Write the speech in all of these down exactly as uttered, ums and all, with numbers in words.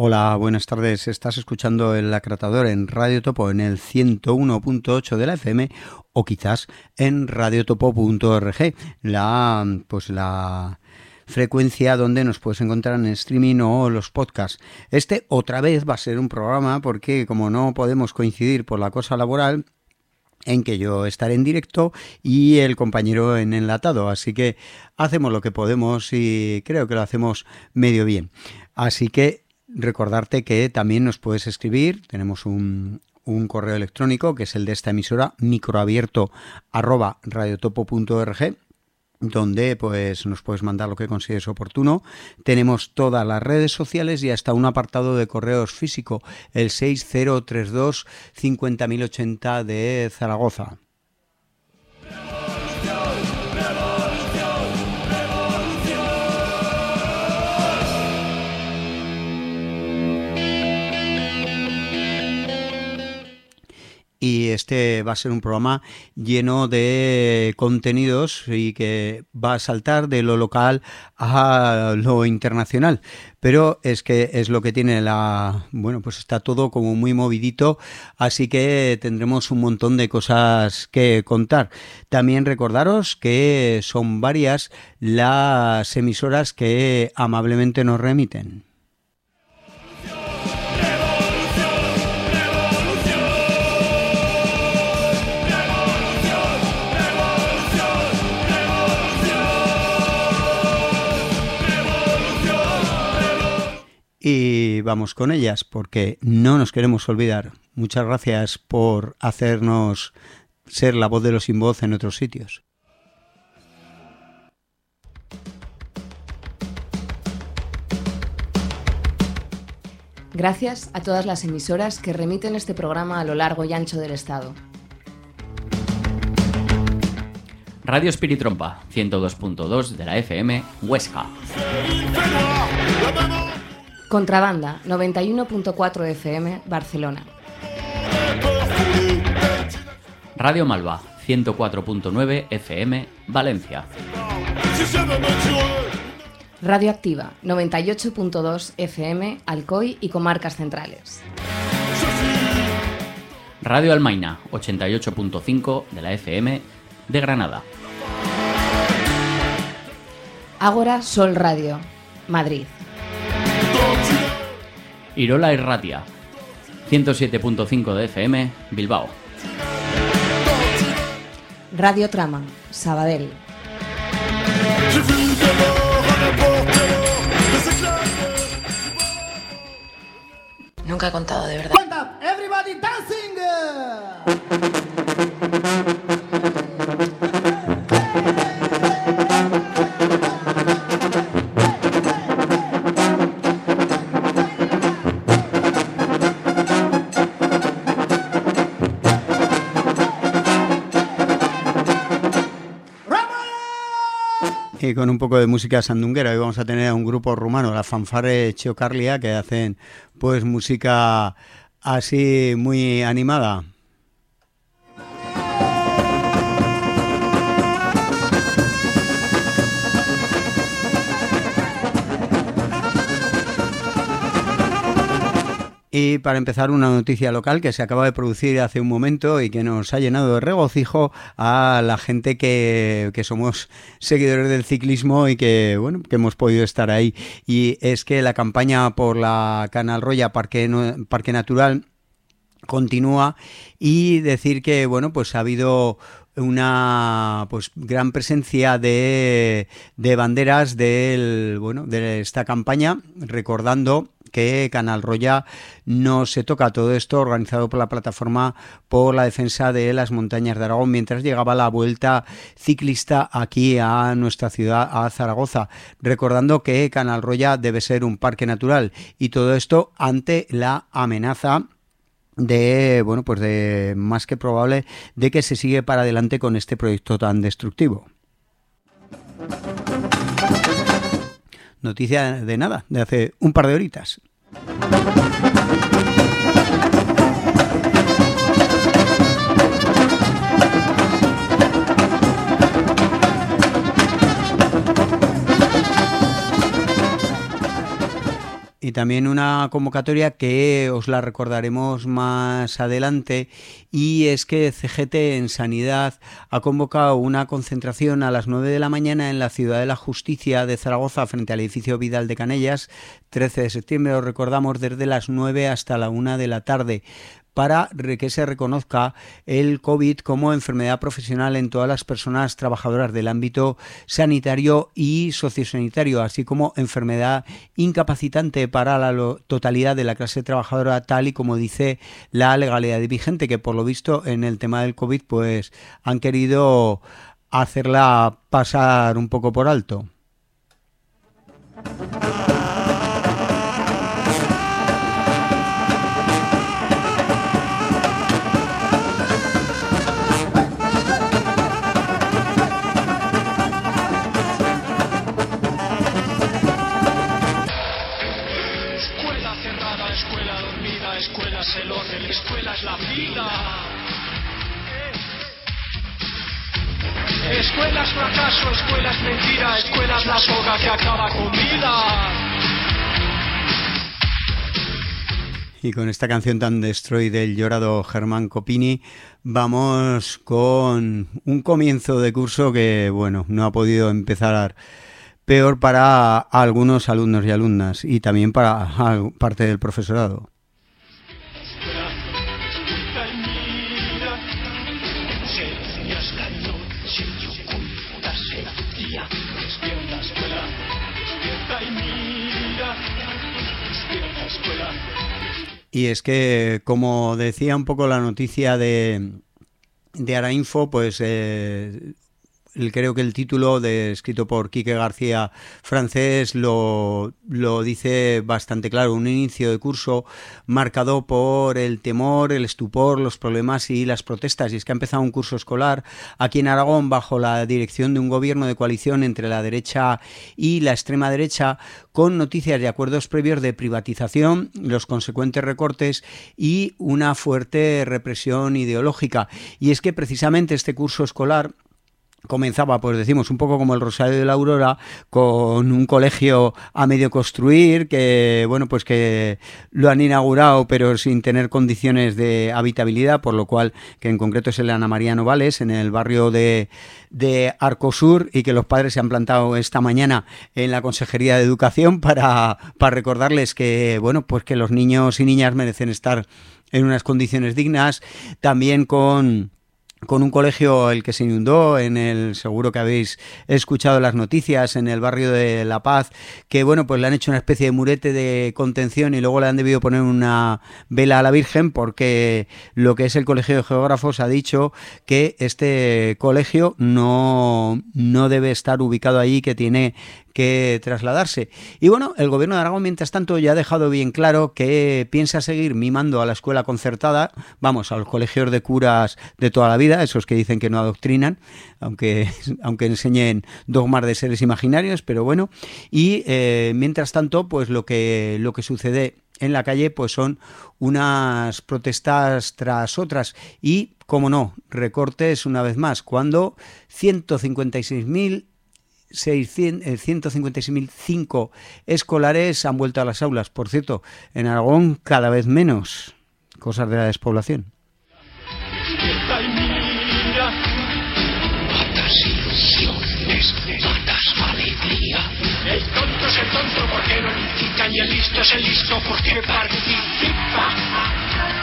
Hola, buenas tardes. Estás escuchando El Acratador en Radio Topo en el ciento uno punto ocho de la F M o quizás en radiotopo punto org, la pues la frecuencia donde nos puedes encontrar en streaming o los podcasts. Este otra vez va a ser un programa porque como no podemos coincidir por la cosa laboral, en que yo estaré en directo y el compañero en enlatado, así que hacemos lo que podemos y creo que lo hacemos medio bien. Así que recordarte que también nos puedes escribir, tenemos un, un correo electrónico que es el de esta emisora, microabierto arroba radiotopo punto org, donde pues nos puedes mandar lo que consideres oportuno. Tenemos todas las redes sociales y hasta un apartado de correos físico, el seis cero tres dos cinco cero cero ochenta de Zaragoza. Y este va a ser un programa lleno de contenidos y que va a saltar de lo local a lo internacional. Pero es que es lo que tiene la... Bueno, pues está todo como muy movidito, así que tendremos un montón de cosas que contar. También recordaros que son varias las emisoras que amablemente nos remiten. Y vamos con ellas porque no nos queremos olvidar. Muchas gracias por hacernos ser la voz de los sin voz en otros sitios. Gracias a todas las emisoras que remiten este programa a lo largo y ancho del estado. Radio Espiritrompa, ciento dos punto dos de la F M, Huesca. Contrabanda, noventa y uno punto cuatro F M, Barcelona. Radio Malva, ciento cuatro punto nueve F M, Valencia. Radio Activa, noventa y ocho punto dos F M, Alcoy y comarcas centrales. Radio Almaina, ochenta y ocho punto cinco de la F M, de Granada. Ágora Sol Radio, Madrid. Irola Irratia, ciento siete punto cinco de F M, Bilbao. Radio Trama, Sabadell. Nunca he contado de verdad. ¡Cuenta! ¡Everybody dancing! Y con un poco de música sandunguera. Hoy vamos a tener a un grupo rumano, la Fanfare Ceocarlia, que hacen pues música así muy animada. Y para empezar, una noticia local que se acaba de producir hace un momento y que nos ha llenado de regocijo a la gente que, que somos seguidores del ciclismo y que, bueno, que hemos podido estar ahí. Y es que la campaña por la Canal Roya Parque, Parque Natural continúa, y decir que, bueno, pues ha habido una pues gran presencia de, de banderas del, bueno, de esta campaña, recordando que Canal Roya no se toca. Todo esto organizado por la Plataforma por la Defensa de las Montañas de Aragón, mientras llegaba la vuelta ciclista aquí a nuestra ciudad, a Zaragoza, recordando que Canal Roya debe ser un parque natural, y todo esto ante la amenaza de, bueno, pues de más que probable de que se sigue para adelante con este proyecto tan destructivo. Noticia de nada, de hace un par de horitas. Y también una convocatoria que os la recordaremos más adelante, y es que C G T en Sanidad ha convocado una concentración a las nueve de la mañana en la Ciudad de la Justicia de Zaragoza frente al edificio Vidal de Canellas, trece de septiembre, os recordamos, desde las nueve hasta la una de la tarde, para que se reconozca el COVID como enfermedad profesional en todas las personas trabajadoras del ámbito sanitario y sociosanitario, así como enfermedad incapacitante para la totalidad de la clase trabajadora, tal y como dice la legalidad vigente, que por lo visto en el tema del COVID pues han querido hacerla pasar un poco por alto. Escuelas fracaso, escuelas mentira, escuelas la soga que acaba con vida. Y con esta canción tan destroy del llorado Germán Copini vamos con un comienzo de curso que, bueno, no ha podido empezar peor para algunos alumnos y alumnas, y también para parte del profesorado. Y es que, como decía un poco la noticia de, de Arainfo, pues eh, el, creo que el título, de, escrito por Quique García Francés, lo, lo dice bastante claro. Un inicio de curso marcado por el temor, el estupor, los problemas y las protestas. Y es que ha empezado un curso escolar aquí en Aragón bajo la dirección de un gobierno de coalición entre la derecha y la extrema derecha, con noticias y acuerdos previos de privatización, los consecuentes recortes y una fuerte represión ideológica. Y es que precisamente este curso escolar comenzaba, pues decimos, un poco como el Rosario de la Aurora, con un colegio a medio construir, que bueno, pues que lo han inaugurado pero sin tener condiciones de habitabilidad, por lo cual, que en concreto es el Ana María Novales, en el barrio de, de Arcosur, y que los padres se han plantado esta mañana en la Consejería de Educación para, para recordarles que, bueno, pues que los niños y niñas merecen estar en unas condiciones dignas. También con con un colegio el que se inundó, en el, seguro que habéis escuchado las noticias, en el barrio de La Paz, que bueno, pues le han hecho una especie de murete de contención y luego le han debido poner una vela a la Virgen, porque lo que es el Colegio de Geógrafos ha dicho que este colegio no, no debe estar ubicado allí, que tiene que trasladarse. Y bueno, el gobierno de Aragón, mientras tanto, ya ha dejado bien claro que piensa seguir mimando a la escuela concertada, vamos, a los colegios de curas de toda la vida, esos que dicen que no adoctrinan, aunque, aunque enseñen dogmas de seres imaginarios, pero bueno. Y eh, mientras tanto, pues lo que, lo que sucede en la calle pues son unas protestas tras otras y, como no, recortes una vez más, cuando ciento cincuenta y seis mil ciento cincuenta y seis mil cinco escolares han vuelto a las aulas. Por cierto, en Aragón cada vez menos, cosas de la despoblación. Matas ilusiones, matas alegría. El tonto es el tonto porque no incita, y el listo es el listo porque participa.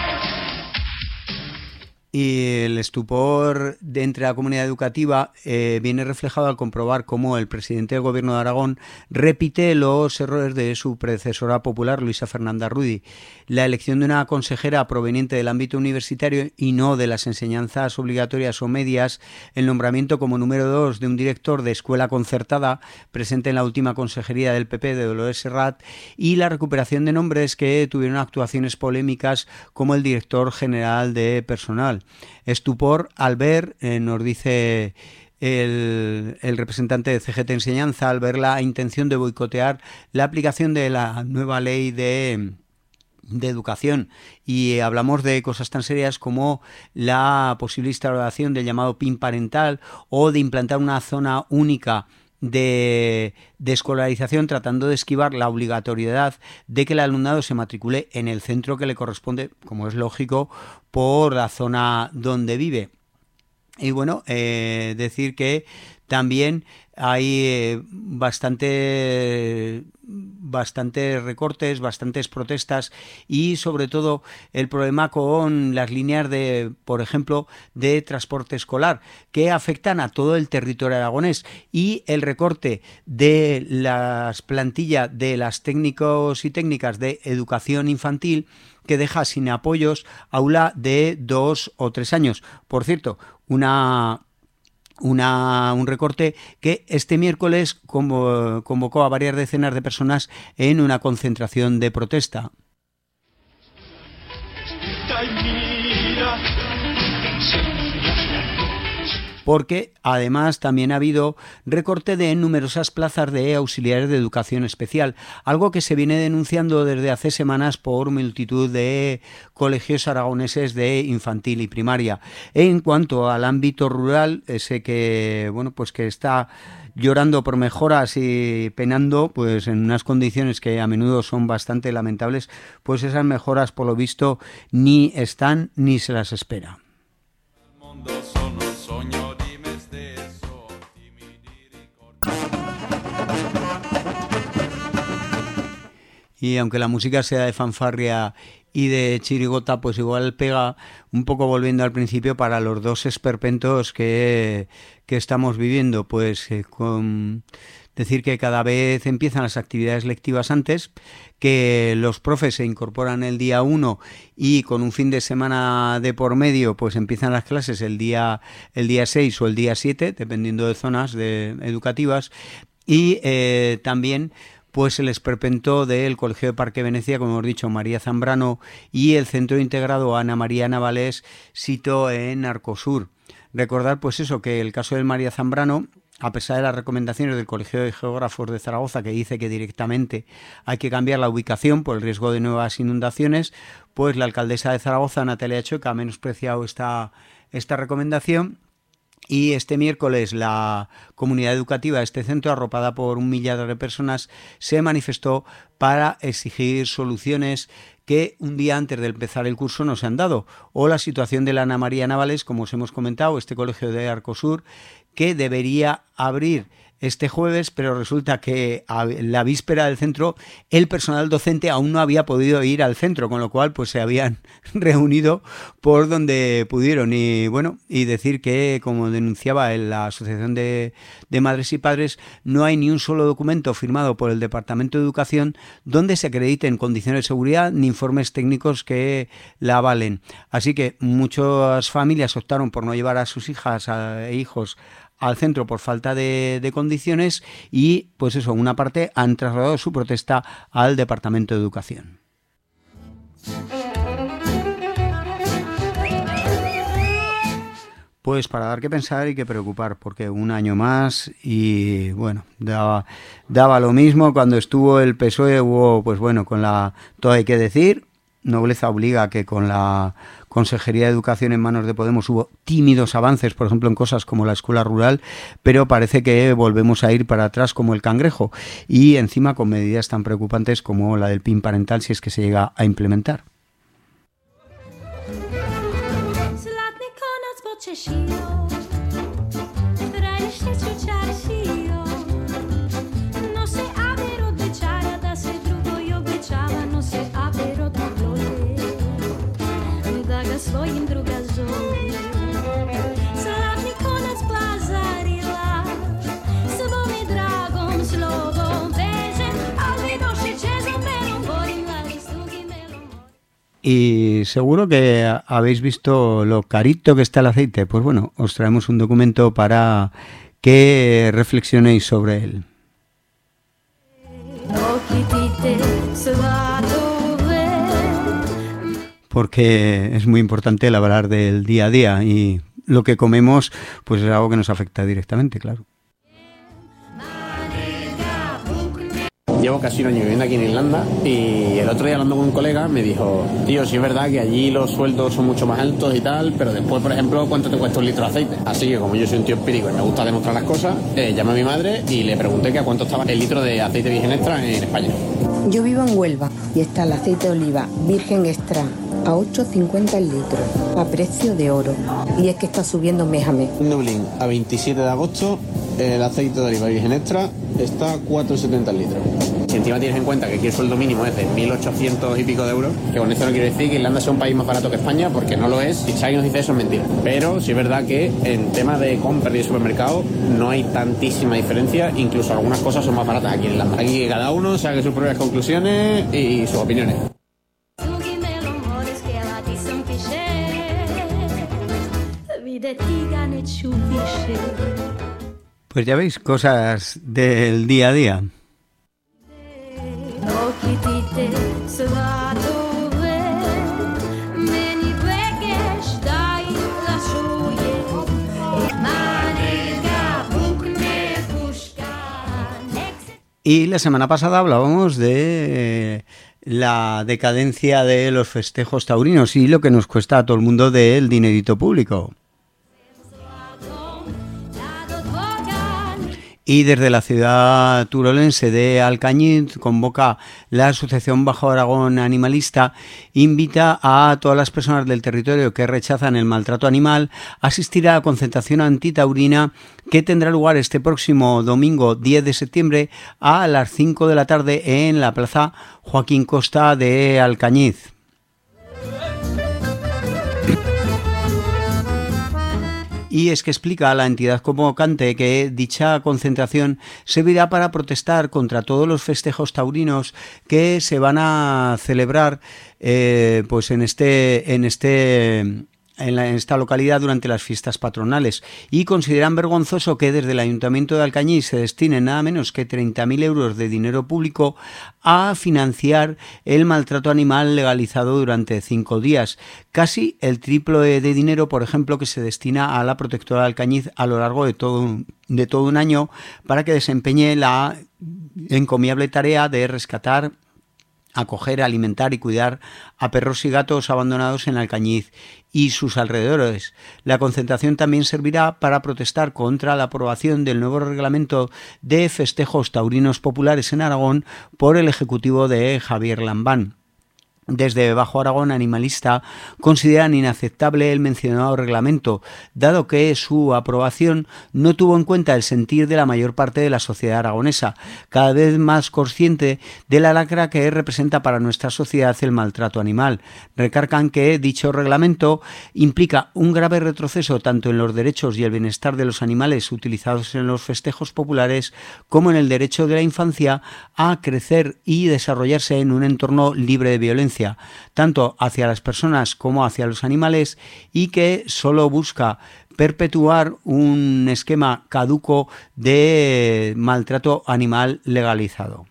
Y el estupor de entre la comunidad educativa eh, viene reflejado al comprobar cómo el presidente del gobierno de Aragón repite los errores de su predecesora popular, Luisa Fernanda Rudy. La elección de una consejera proveniente del ámbito universitario y no de las enseñanzas obligatorias o medias, el nombramiento como número dos de un director de escuela concertada presente en la última consejería del P P de Dolores Serrat, y la recuperación de nombres que tuvieron actuaciones polémicas como el director general de personal. Estupor al ver, eh, nos dice el, el representante de C G T Enseñanza, al ver la intención de boicotear la aplicación de la nueva ley de, de educación. Y hablamos de cosas tan serias como la posible instauración del llamado P I N parental, o de implantar una zona única de, de escolarización, tratando de esquivar la obligatoriedad de que el alumnado se matricule en el centro que le corresponde, como es lógico, por la zona donde vive. Y bueno, eh, decir que también hay eh, bastante, bastantes recortes, bastantes protestas y sobre todo el problema con las líneas de, por ejemplo, de transporte escolar que afectan a todo el territorio aragonés, y el recorte de las plantillas de las técnicos y técnicas de educación infantil, que deja sin apoyos aula de dos o tres años. Por cierto, una... Una, un recorte que este miércoles como, convocó a varias decenas de personas en una concentración de protesta. Porque además también ha habido recorte de numerosas plazas de auxiliares de educación especial, algo que se viene denunciando desde hace semanas por multitud de colegios aragoneses de infantil y primaria. En cuanto al ámbito rural, ese que bueno pues que está llorando por mejoras y penando pues en unas condiciones que a menudo son bastante lamentables, pues esas mejoras por lo visto ni están ni se las espera. Y aunque la música sea de fanfarria y de chirigota, pues igual pega un poco, volviendo al principio, para los dos esperpentos que, que estamos viviendo. Pues eh, con decir que cada vez empiezan las actividades lectivas antes, que los profes se incorporan el día uno y con un fin de semana de por medio pues empiezan las clases el día, el día seis o el día siete, dependiendo de zonas de, educativas, y eh, también pues el esperpento del Colegio de Parque Venecia, como hemos dicho, María Zambrano, y el Centro Integrado Ana María Navalés, sito en Arcosur. Recordar pues eso, que el caso del María Zambrano, a pesar de las recomendaciones del Colegio de Geógrafos de Zaragoza, que dice que directamente hay que cambiar la ubicación por el riesgo de nuevas inundaciones, pues la alcaldesa de Zaragoza, Natalia Chueca, ha menospreciado esta, esta recomendación. Y este miércoles la comunidad educativa de este centro, arropada por un millar de personas, se manifestó para exigir soluciones que un día antes de empezar el curso no se han dado. O la situación de la Ana María Navalés, como os hemos comentado, este colegio de Arcosur, que debería abrir este jueves, pero resulta que a la víspera del centro el personal docente aún no había podido ir al centro, con lo cual pues se habían reunido por donde pudieron. Y bueno, y decir que, como denunciaba en la Asociación de, de Madres y Padres, no hay ni un solo documento firmado por el Departamento de Educación donde se acrediten condiciones de seguridad ni informes técnicos que la avalen. Así que muchas familias optaron por no llevar a sus hijas e hijos al centro por falta de, de condiciones, y pues eso, una parte han trasladado su protesta al Departamento de Educación. Pues para dar que pensar y que preocupar, porque un año más y bueno, daba, daba lo mismo. Cuando estuvo el P S O E hubo, pues bueno, con la, todo hay que decir, nobleza obliga, que con la Consejería de Educación en manos de Podemos hubo tímidos avances, por ejemplo, en cosas como la escuela rural, pero parece que volvemos a ir para atrás como el cangrejo, y encima con medidas tan preocupantes como la del P I N parental, si es que se llega a implementar. Y seguro que habéis visto lo carito que está el aceite. Pues bueno, os traemos un documento para que reflexionéis sobre él. Porque es muy importante el hablar del día a día, y lo que comemos pues es algo que nos afecta directamente, claro. Llevo casi un año viviendo aquí en Irlanda y el otro día hablando con un colega me dijo, tío, sí es verdad que allí los sueldos son mucho más altos y tal, pero después, por ejemplo, ¿cuánto te cuesta un litro de aceite? Así que como yo soy un tío empírico y me gusta demostrar las cosas, eh, llamé a mi madre y le pregunté que a cuánto estaba el litro de aceite virgen extra en España. Yo vivo en Huelva y está el aceite de oliva virgen extra a ocho cincuenta el litro, a precio de oro. Y es que está subiendo mes a mes. En Dublín, a veintisiete de agosto, el aceite de oliva virgen extra está a cuatro setenta el litro. Si encima tienes en cuenta que aquí el sueldo mínimo es de mil ochocientos y pico de euros, que con esto no quiero decir que Irlanda sea un país más barato que España, porque no lo es. Si alguien nos dice eso es mentira. Pero sí es verdad que en tema de compra y de supermercado no hay tantísima diferencia, incluso algunas cosas son más baratas aquí en Irlanda. Aquí cada uno saque sus propias conclusiones y sus opiniones. Pues ya veis, cosas del día a día. Y la semana pasada hablábamos de la decadencia de los festejos taurinos y lo que nos cuesta a todo el mundo del dinerito público. Y desde la ciudad turolense de Alcañiz convoca la Asociación Bajo Aragón Animalista, invita a todas las personas del territorio que rechazan el maltrato animal a asistir a la concentración antitaurina que tendrá lugar este próximo domingo diez de septiembre a las cinco de la tarde en la Plaza Joaquín Costa de Alcañiz. Y es que explica a la entidad convocante que dicha concentración servirá para protestar contra todos los festejos taurinos que se van a celebrar eh, pues en este en este en, la, en esta localidad durante las fiestas patronales, y consideran vergonzoso que desde el Ayuntamiento de Alcañiz se destinen nada menos que treinta mil euros de dinero público a financiar el maltrato animal legalizado durante cinco días, casi el triple de dinero, por ejemplo, que se destina a la protectora de Alcañiz a lo largo de todo un, de todo un año para que desempeñe la encomiable tarea de rescatar, acoger, alimentar y cuidar a perros y gatos abandonados en Alcañiz y sus alrededores. La concentración también servirá para protestar contra la aprobación del nuevo reglamento de festejos taurinos populares en Aragón por el Ejecutivo de Javier Lambán. Desde Bajo Aragón Animalista consideran inaceptable el mencionado reglamento, dado que su aprobación no tuvo en cuenta el sentir de la mayor parte de la sociedad aragonesa, cada vez más consciente de la lacra que representa para nuestra sociedad el maltrato animal. Recargan que dicho reglamento implica un grave retroceso tanto en los derechos y el bienestar de los animales utilizados en los festejos populares como en el derecho de la infancia a crecer y desarrollarse en un entorno libre de violencia, tanto hacia las personas como hacia los animales, y que solo busca perpetuar un esquema caduco de maltrato animal legalizado.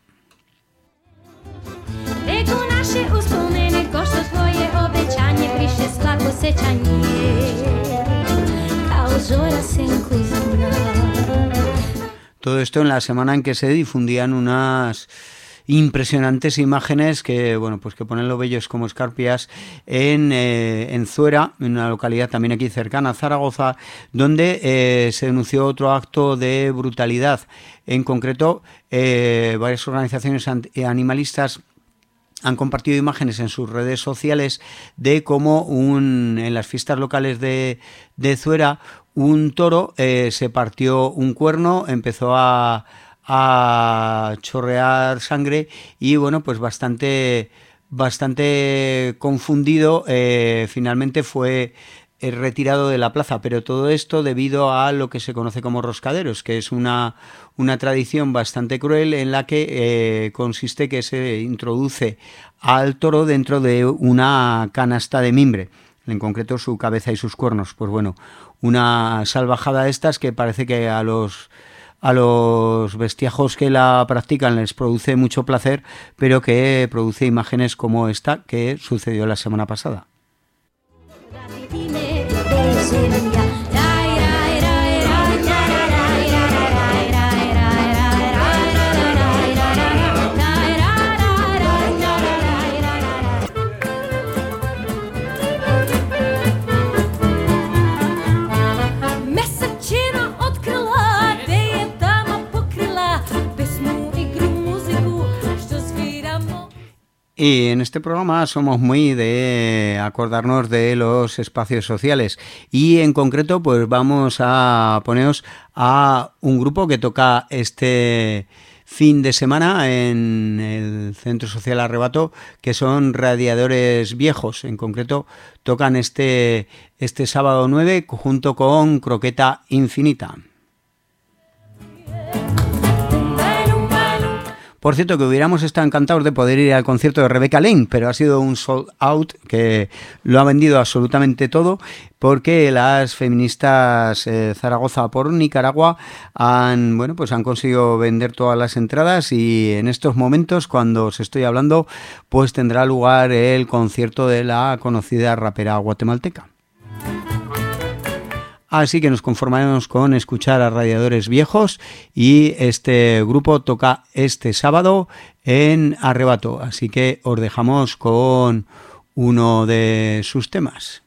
Todo esto en la semana en que se difundían unas impresionantes imágenes que, bueno, pues que ponen los bellos como escarpias en, eh, en Zuera, en una localidad también aquí cercana a Zaragoza, donde eh, se denunció otro acto de brutalidad. En concreto, eh, varias organizaciones animalistas han compartido imágenes en sus redes sociales de cómo un, en las fiestas locales de, de Zuera un toro eh, se partió un cuerno, empezó a a chorrear sangre y, bueno, pues bastante bastante confundido, eh, finalmente fue eh, retirado de la plaza, pero todo esto debido a lo que se conoce como roscaderos, que es una, una tradición bastante cruel en la que eh, consiste que se introduce al toro dentro de una canasta de mimbre, en concreto su cabeza y sus cuernos. Pues bueno, una salvajada de estas que parece que a los a los bestiajos que la practican les produce mucho placer, pero que produce imágenes como esta que sucedió la semana pasada. Y en este programa somos muy de acordarnos de los espacios sociales y en concreto pues vamos a poneros a un grupo que toca este fin de semana en el Centro Social Arrebato, que son Radiadores Viejos. En concreto tocan este, este sábado nueve junto con Croqueta Infinita. Por cierto, que hubiéramos estado encantados de poder ir al concierto de Rebecca Lane, pero ha sido un sold out que lo ha vendido absolutamente todo, porque las feministas eh, Zaragoza por Nicaragua han, bueno, pues han conseguido vender todas las entradas y en estos momentos, cuando os estoy hablando, pues tendrá lugar el concierto de la conocida rapera guatemalteca. Así que nos conformaremos con escuchar a Radiadores Viejos y este grupo toca este sábado en Arrebato. Así que os dejamos con uno de sus temas.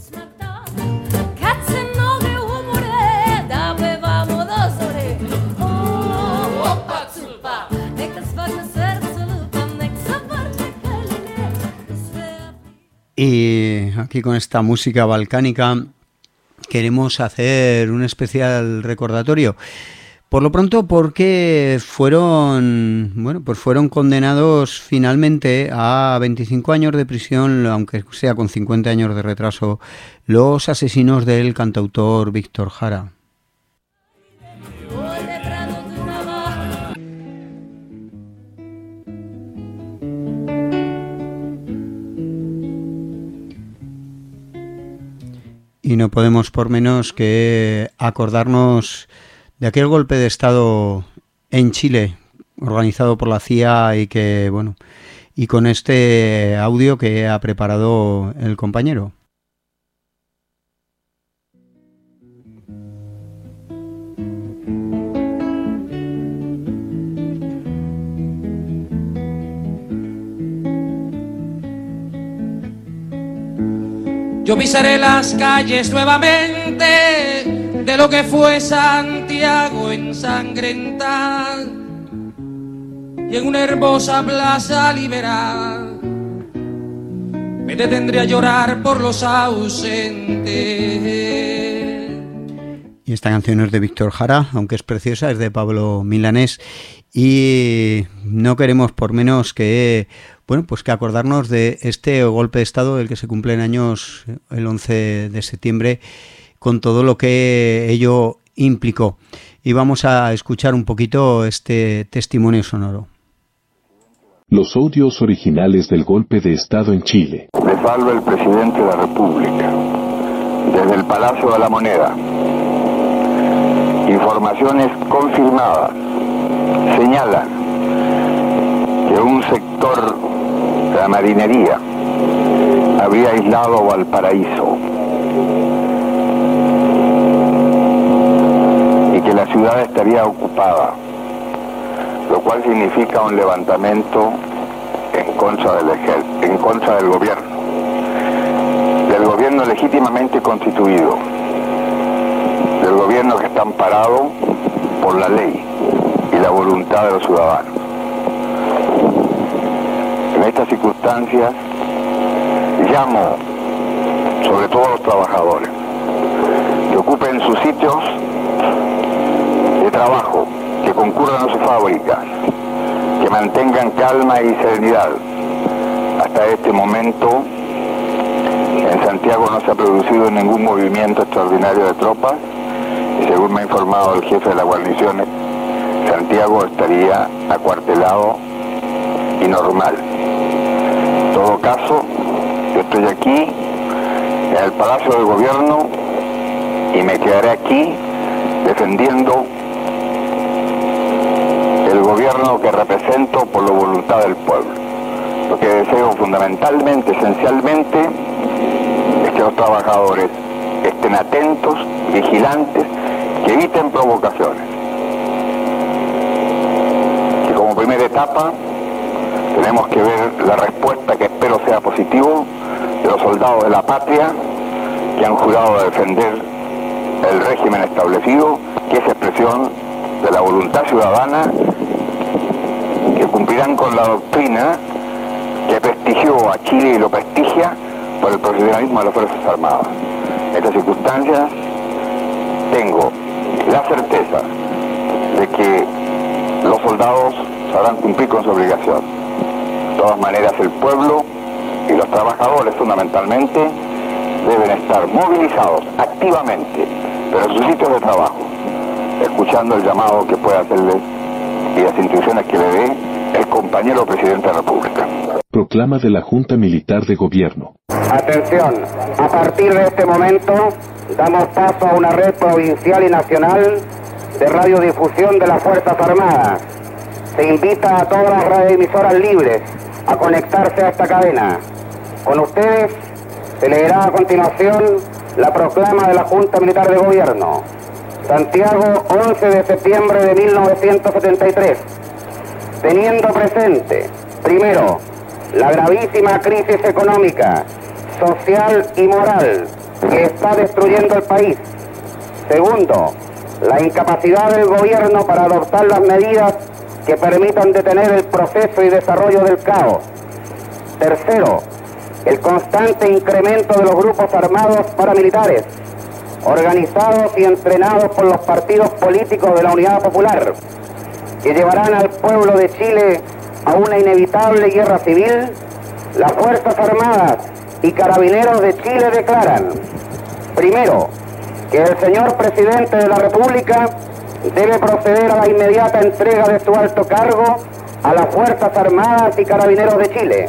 Y aquí con esta música balcánica queremos hacer un especial recordatorio. Por lo pronto porque fueron, bueno, pues fueron condenados finalmente a veinticinco años de prisión, aunque sea con cincuenta años de retraso, los asesinos del cantautor Víctor Jara. Y no podemos por menos que acordarnos de aquel golpe de Estado en Chile, organizado por la C I A y que, bueno, y con este audio que ha preparado el compañero. Yo pisaré las calles nuevamente de lo que fue Santiago ensangrentada y en una hermosa plaza liberal me detendré a llorar por los ausentes. Y esta canción es de Víctor Jara, aunque es preciosa, es de Pablo Milanés y no queremos por menos que, bueno, pues que acordarnos de este golpe de Estado del que se cumplen años el once de septiembre con todo lo que ello implicó. Y vamos a escuchar un poquito este testimonio sonoro. Los audios originales del golpe de Estado en Chile. Les habla el presidente de la República, desde el Palacio de la Moneda. Informaciones confirmadas señalan que un sector de la marinería había aislado Valparaíso y que la ciudad estaría ocupada, lo cual significa un levantamiento en contra del ejército, en contra del gobierno, del gobierno legítimamente constituido, del gobierno que está amparado por la ley y la voluntad de los ciudadanos. En estas circunstancias llamo sobre todo a los trabajadores que ocupen sus sitios de trabajo, que concurran a sus fábricas, que mantengan calma y serenidad. Hasta este momento en Santiago no se ha producido ningún movimiento extraordinario de tropas y según me ha informado el jefe de las guarniciones, Santiago estaría acuartelado y normal. En todo caso, yo estoy aquí en el Palacio del Gobierno y me quedaré aquí defendiendo el gobierno que represento por la voluntad del pueblo. Lo que deseo fundamentalmente, esencialmente, es que los trabajadores estén atentos, vigilantes, que eviten provocaciones. Que como primera etapa tenemos que ver la respuesta, que espero sea positivo, de los soldados de la patria que han jurado defender el régimen establecido, que es expresión de la voluntad ciudadana, que cumplirán con la doctrina que prestigió a Chile y lo prestigia por el profesionalismo de las Fuerzas Armadas. En estas circunstancias tengo la certeza de que los soldados sabrán cumplir con su obligación. De todas maneras, el pueblo y los trabajadores fundamentalmente deben estar movilizados activamente, pero en sus sitios de trabajo, escuchando el llamado que puede hacerles y las instrucciones que le dé el compañero presidente de la República. Proclama de la Junta Militar de Gobierno. Atención, a partir de este momento damos paso a una red provincial y nacional de radiodifusión de las Fuerzas Armadas. Se invita a todas las radioemisoras libres a conectarse a esta cadena. Con ustedes se leerá a continuación la proclama de la Junta Militar de Gobierno. Santiago, once de septiembre de mil novecientos setenta y tres. Teniendo presente, primero, la gravísima crisis económica, social y moral que está destruyendo el país. Segundo, la incapacidad del gobierno para adoptar las medidas que permitan detener el proceso y desarrollo del caos. Tercero, el constante incremento de los grupos armados paramilitares, organizados y entrenados por los partidos políticos de la Unidad Popular, que llevarán al pueblo de Chile a una inevitable guerra civil. Las Fuerzas Armadas y Carabineros de Chile declaran, primero, que el señor Presidente de la República debe proceder a la inmediata entrega de su alto cargo a las Fuerzas Armadas y Carabineros de Chile.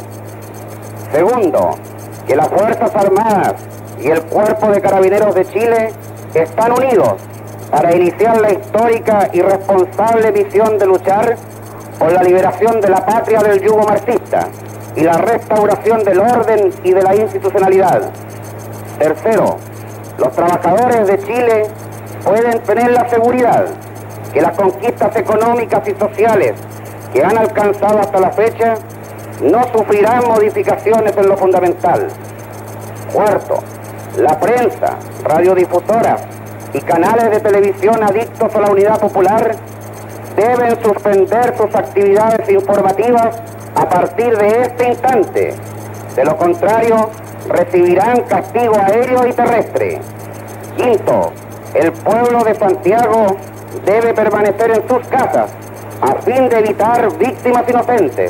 Segundo, que las Fuerzas Armadas y el Cuerpo de Carabineros de Chile están unidos para iniciar la histórica y responsable misión de luchar por la liberación de la patria del yugo marxista y la restauración del orden y de la institucionalidad. Tercero, los trabajadores de Chile pueden tener la seguridad que las conquistas económicas y sociales que han alcanzado hasta la fecha no sufrirán modificaciones en lo fundamental. Cuarto, la prensa, radiodifusoras y canales de televisión adictos a la Unidad Popular deben suspender sus actividades informativas a partir de este instante. De lo contrario, recibirán castigo aéreo y terrestre. Quinto, el pueblo de Santiago debe permanecer en sus casas a fin de evitar víctimas inocentes.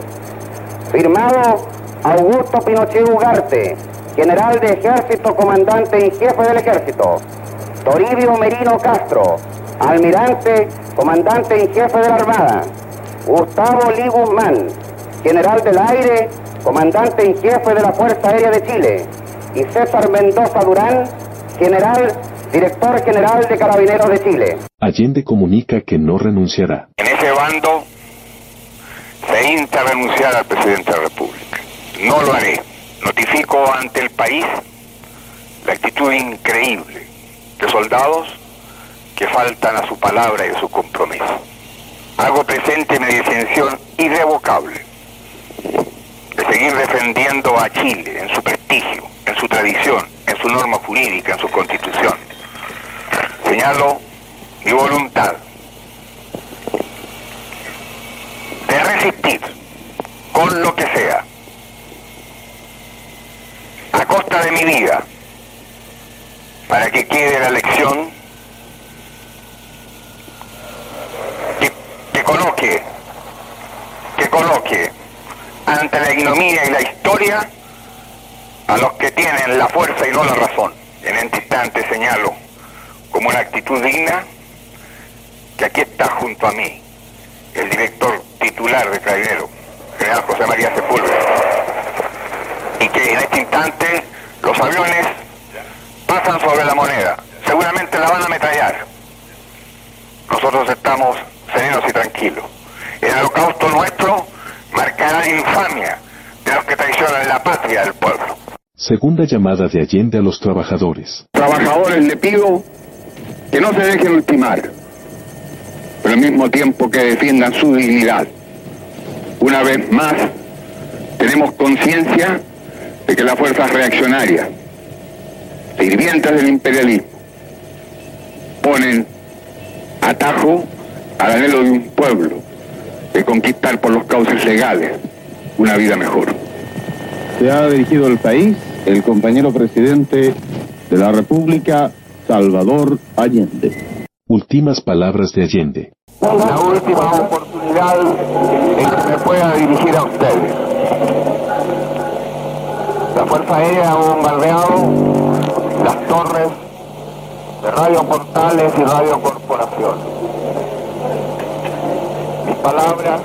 Firmado Augusto Pinochet Ugarte, general de Ejército, comandante en jefe del Ejército. Toribio Merino Castro, almirante, comandante en jefe de la Armada. Gustavo Lee Guzmán, general del Aire, comandante en jefe de la Fuerza Aérea de Chile. Y César Mendoza Durán, general, director general de Carabineros de Chile. Allende comunica que no renunciará. En ese bando se insta a renunciar al presidente de la República. No lo haré. Notifico ante el país la actitud increíble de soldados que faltan a su palabra y a su compromiso. Hago presente mi decisión irrevocable de seguir defendiendo a Chile en su prestigio, en su tradición, en su norma jurídica, en su constitución. Señalo mi voluntad de resistir con lo que sea, a costa de mi vida, para que quede la lección que, que coloque, que coloque ante la ignominia y la historia a los que tienen la fuerza y no la razón. En este instante señalo como una actitud digna que aquí está junto a mí el director titular de Carabineros, general José María Sepúlveda, y que en este instante los aviones pasan sobre la moneda, seguramente la van a ametrallar. Nosotros estamos serenos y tranquilos. El holocausto nuestro marcará la infamia de los que traicionan la patria del pueblo. Segunda llamada de Allende a los trabajadores. Trabajadores, le pido que no se dejen ultimar, pero al mismo tiempo que defiendan su dignidad. Una vez más, tenemos conciencia de que las fuerzas reaccionarias, sirvientas del imperialismo, ponen atajo al anhelo de un pueblo de conquistar por los cauces legales una vida mejor. Se ha dirigido al país el compañero presidente de la República, Salvador Allende. Últimas palabras de Allende. La última oportunidad en que me pueda dirigir a ustedes. La Fuerza Aérea ha bombardeado las torres de Radio Portales y Radio Corporación. Mis palabras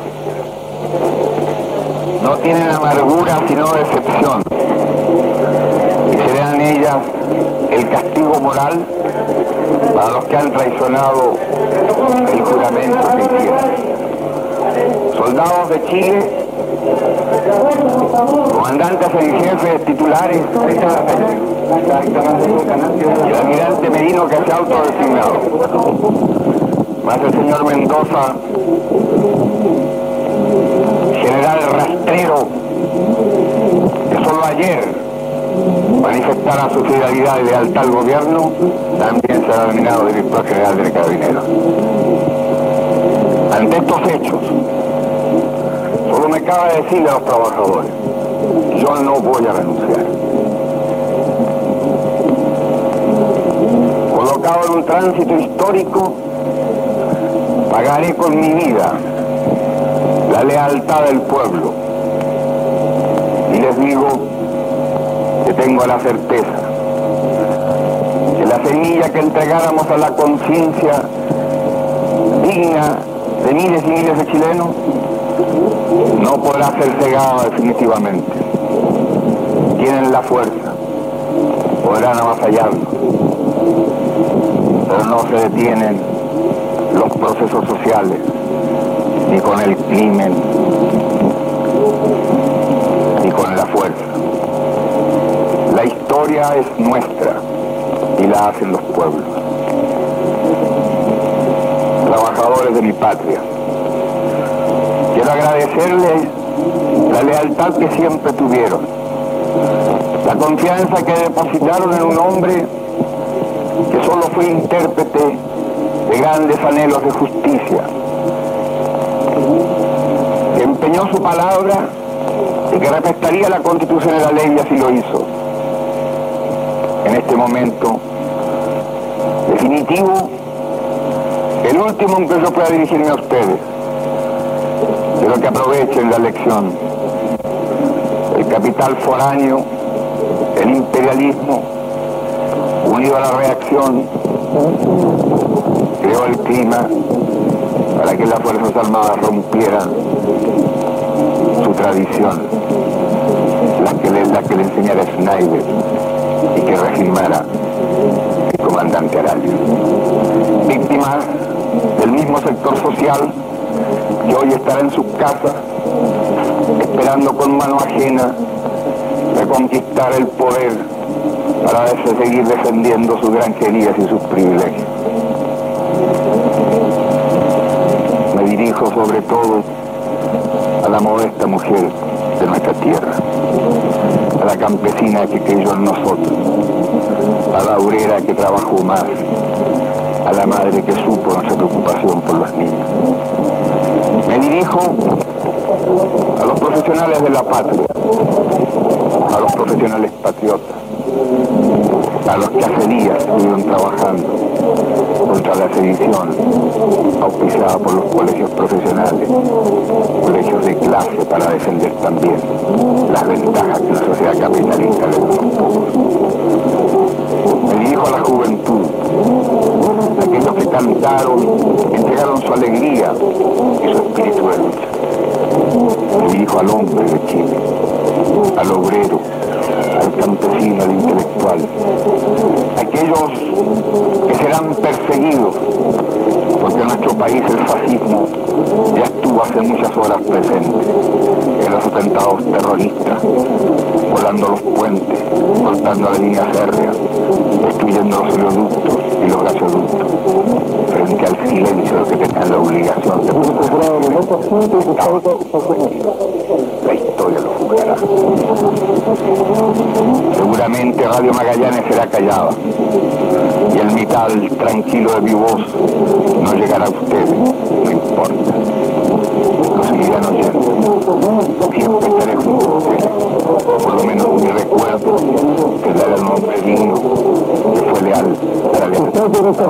no tienen amargura sino decepción, y serán ellas el castigo moral para los que han traicionado el juramento que hicieron. Soldados de Chile, comandantes en jefe, titulares, y el almirante Merino que se ha autodesignado, más el señor Mendoza, general rastrero, que solo ayer manifestará su fidelidad y lealtad al gobierno, también será denominado director general de Carabineros. Ante estos hechos, solo me cabe decirle a los trabajadores, yo no voy a renunciar. Colocado en un tránsito histórico, pagaré con mi vida la lealtad del pueblo. Y les digo que tengo la certeza que la semilla que entregáramos a la conciencia digna de miles y miles de chilenos no podrá ser cegada definitivamente. Tienen la fuerza, podrán avasallarnos, pero no se detienen los procesos sociales ni con el crimen ni con la fuerza. La historia es nuestra y la hacen los pueblos. Trabajadores de mi patria, quiero agradecerles la lealtad que siempre tuvieron, la confianza que depositaron en un hombre que solo fue intérprete de grandes anhelos de justicia, que empeñó su palabra y que respetaría la Constitución y la ley, y así lo hizo. En este momento definitivo, el último en que yo pueda dirigirme a ustedes, quiero que aprovechen la lección. El capital foráneo, el imperialismo, unido a la reacción, creó el clima para que las Fuerzas Armadas rompieran su tradición, la que le, la que le enseñara Schneider y que refirmara el comandante Aralio. Víctimas del mismo sector social que hoy estará en sus casas esperando con mano ajena reconquistar el poder para seguir defendiendo sus granjerías y sus privilegios. Me dirijo sobre todo a la modesta mujer de nuestra tierra, a la campesina que creyó en nosotros, a la obrera que trabajó más, a la madre que supo nuestra preocupación por los niños. Me dirijo a los profesionales de la patria, a los profesionales patriotas, a los que hace días estuvieron trabajando contra la sedición auspiciada por los colegios profesionales, colegios de clase, para defender también las ventajas que la sociedad capitalista le da a los pocos. Me dirijo a la juventud, a aquellos que cantaron, entregaron su alegría y su espíritu de lucha. Me dirijo al hombre de Chile, al obrero, al campesino, al intelectual, aquellos que serán perseguidos, porque en nuestro país el fascismo ya estuvo hace muchas horas presente en los atentados terroristas, volando los puentes, cortando la línea férrea, destruyendo los oleoductos y los gasoductos, frente al silencio de los que tenían la obligación de proteger. La historia lo juzgará. Seguramente Radio Magallanes será callada y el metal tranquilo de mi voz no llegará a ustedes, no importa. Lo seguirán oyendo. Siempre estaré junto a ustedes. Por lo menos mi recuerdo quedará un hombre digno que fue leal a la lealtad.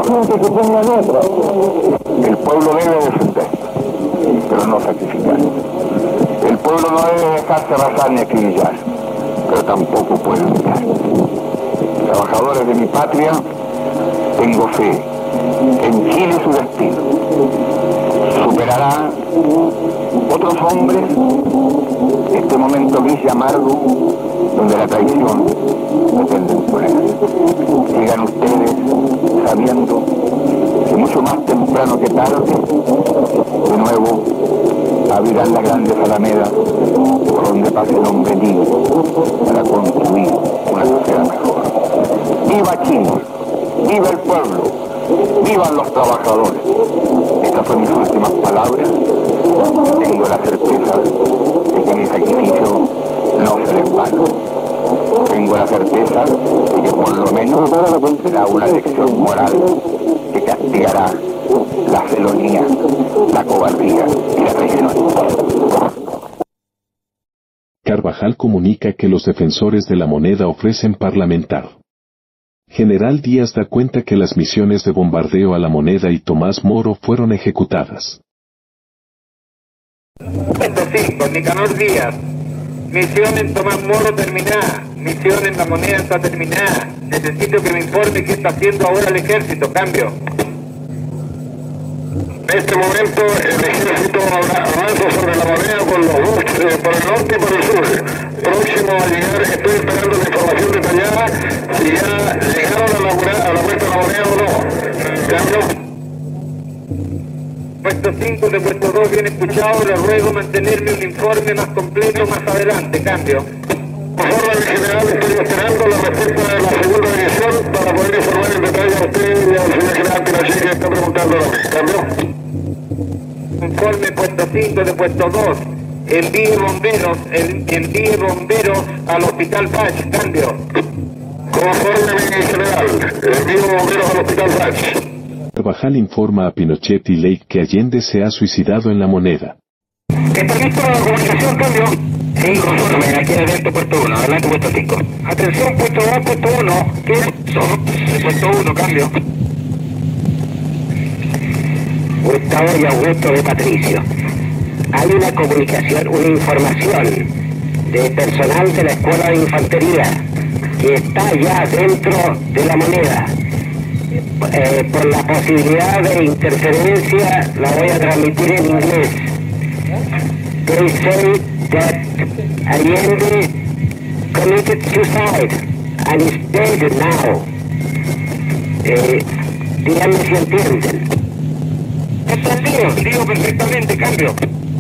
El pueblo debe defender, pero no sacrificar. El pueblo no debe dejarse arrasar ni acribillar, pero tampoco puede humillar. Trabajadores de mi patria, tengo fe en Chile su destino. Superará otros hombres este momento gris y amargo donde la traición pretende imponer. Sigan ustedes sabiendo que mucho más temprano que tarde, de nuevo abrirán las grandes alamedas por donde pase el hombre libre para construir una sociedad mejor. ¡Viva Chile! ¡Viva el pueblo! ¡Vivan los trabajadores! Estas fueron mis últimas palabras. Tengo la certeza de que mi sacrificio no será en vano. tengo la certeza de que por lo menos será una lección moral que castigará la felonía, la cobardía y la traición. Carvajal comunica que los defensores de la moneda ofrecen parlamentar. General Díaz da cuenta que las misiones de bombardeo a la moneda y Tomás Moro fueron ejecutadas. Punto cinco, Nicanor Díaz. Misión en Tomás Moro terminada. Misión en la moneda está terminada. Necesito que me informe qué está haciendo ahora el ejército. Cambio. En este momento el ejército avanza sobre la moneda con los buques por el norte y por el sur. Próximo a llegar, estoy esperando la información detallada si ya llegaron a la, a la puesta de la moneda o no. Cambio. Puesto cinco de puesto dos bien escuchado, le ruego mantenerme un informe más completo más adelante. Cambio. Por favor, general, estoy esperando la respuesta de la segunda división para poder informar en detalle a usted y al señor general Pinochet que está preguntando lo que. Cambio. Informe puesto cinco de puesto dos. Envíe bomberos, envíe bomberos al hospital Pach. Cambio. Conforme, mi general, envío bomberos al hospital Pach. Carvajal informa a Pinochet y Ley que Allende se ha suicidado en la moneda. ¿Está listo la comunicación, cambio? Sí, conforme, aquí adelante puesto uno, adelante puesto cinco. Atención, puesto dos, puesto uno. ¿Qué son? Puesto uno, cambio. Gustavo y Augusto de Patricio. Hay una comunicación, una información de personal de la Escuela de Infantería que está ya dentro de la moneda. Eh, por la posibilidad de interferencia la voy a transmitir en inglés. They say that Allende committed suicide and is dead now. Eh, díganme si entienden. Entendido, digo perfectamente, cambio.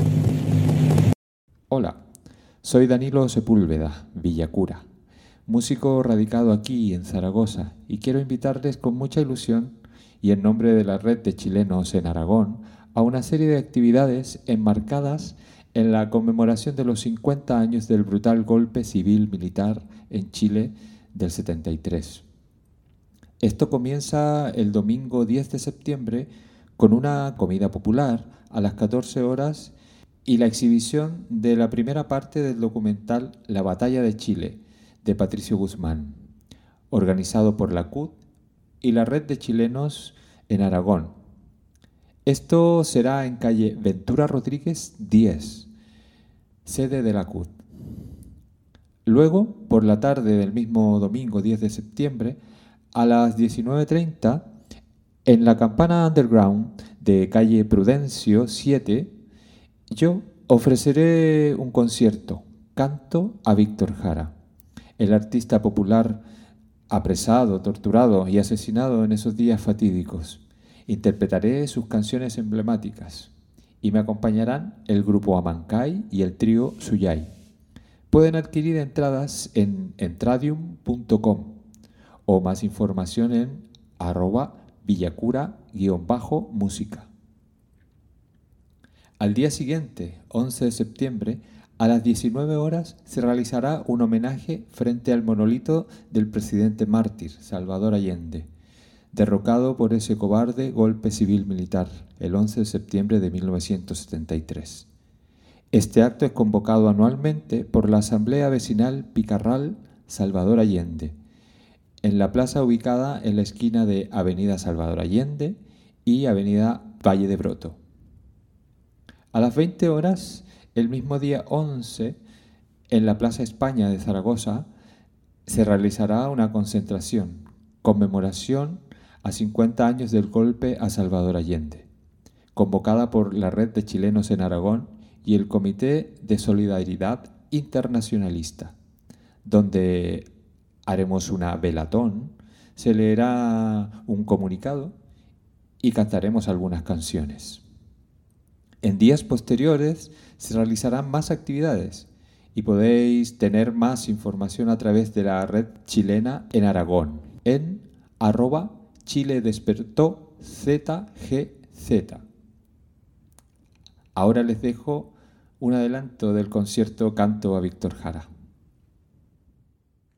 Hola, soy Danilo Sepúlveda, Villacura, músico radicado aquí en Zaragoza, y quiero invitarles con mucha ilusión y en nombre de la Red de Chilenos en Aragón a una serie de actividades enmarcadas en la conmemoración de los cincuenta años del brutal golpe civil militar en Chile del setenta y tres. Esto comienza el domingo diez de septiembre con una comida popular a las catorce horas y la exhibición de la primera parte del documental La Batalla de Chile, de Patricio Guzmán, organizado por la C U T y la Red de Chilenos en Aragón. Esto será en calle Ventura Rodríguez diez, sede de la C U T. Luego, por la tarde del mismo domingo diez de septiembre, a las diecinueve treinta, en la Campana Underground de calle Prudencio siete, yo ofreceré un concierto, Canto a Víctor Jara, el artista popular apresado, torturado y asesinado en esos días fatídicos. Interpretaré sus canciones emblemáticas y me acompañarán el grupo Amancay y el trío Suyay. Pueden adquirir entradas en entradium punto com o más información en arroba villacura-música. Al día siguiente, once de septiembre, a las diecinueve horas se realizará un homenaje frente al monolito del presidente mártir, Salvador Allende, derrocado por ese cobarde golpe civil militar el once de septiembre de mil novecientos setenta y tres. Este acto es convocado anualmente por la Asamblea Vecinal Picarral Salvador Allende, en la plaza ubicada en la esquina de Avenida Salvador Allende y Avenida Valle de Broto. A las veinte horas, el mismo día once, en la Plaza España de Zaragoza, se realizará una concentración, conmemoración a cincuenta años del golpe a Salvador Allende, convocada por la Red de Chilenos en Aragón y el Comité de Solidaridad Internacionalista, donde haremos una velatón, se leerá un comunicado y cantaremos algunas canciones. En días posteriores se realizarán más actividades y podéis tener más información a través de la Red Chilena en Aragón en arroba Chile Despertó Z G Z. Ahora les dejo un adelanto del concierto Canto a Víctor Jara.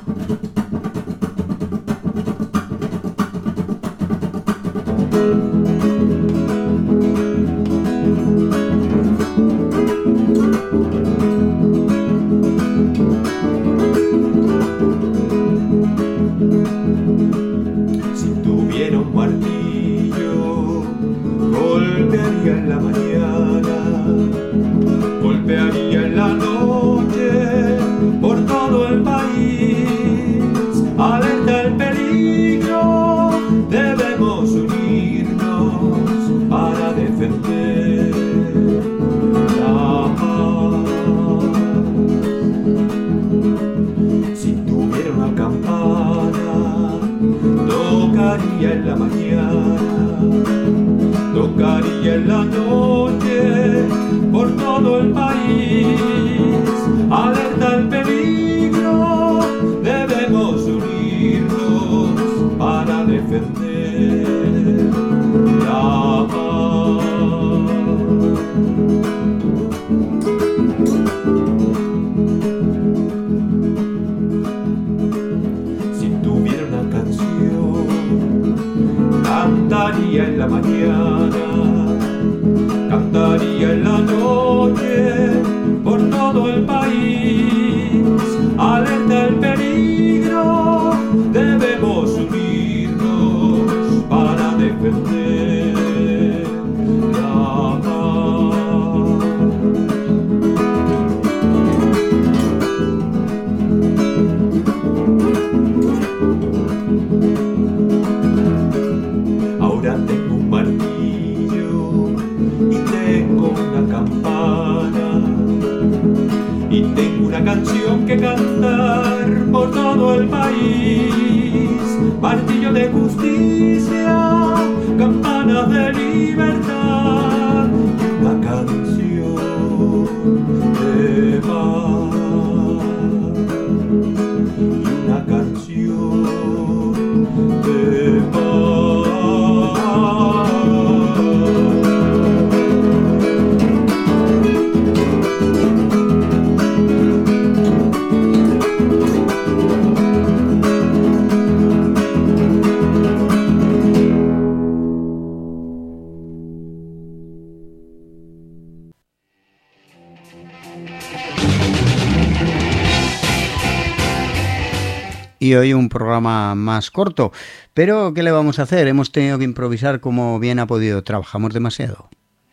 Y hoy un programa más corto, pero ¿qué le vamos a hacer? Hemos tenido que improvisar como bien ha podido, trabajamos demasiado.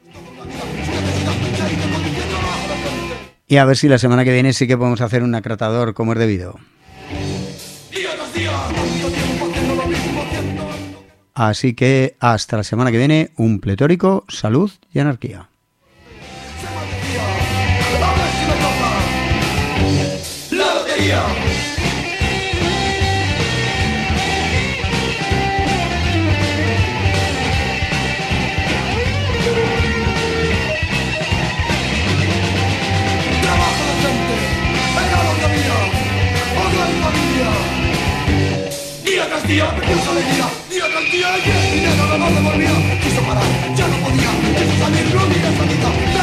Y a ver si la semana que viene sí que podemos hacer un acratador como es debido. Así que hasta la semana que viene, un pletórico, salud y anarquía. La lotería. Día tras día, preciosa alegría. Día tras día, y el dinero no lo devolvía. Quiso parar, ya no podía. Quiso salir, no mira salida.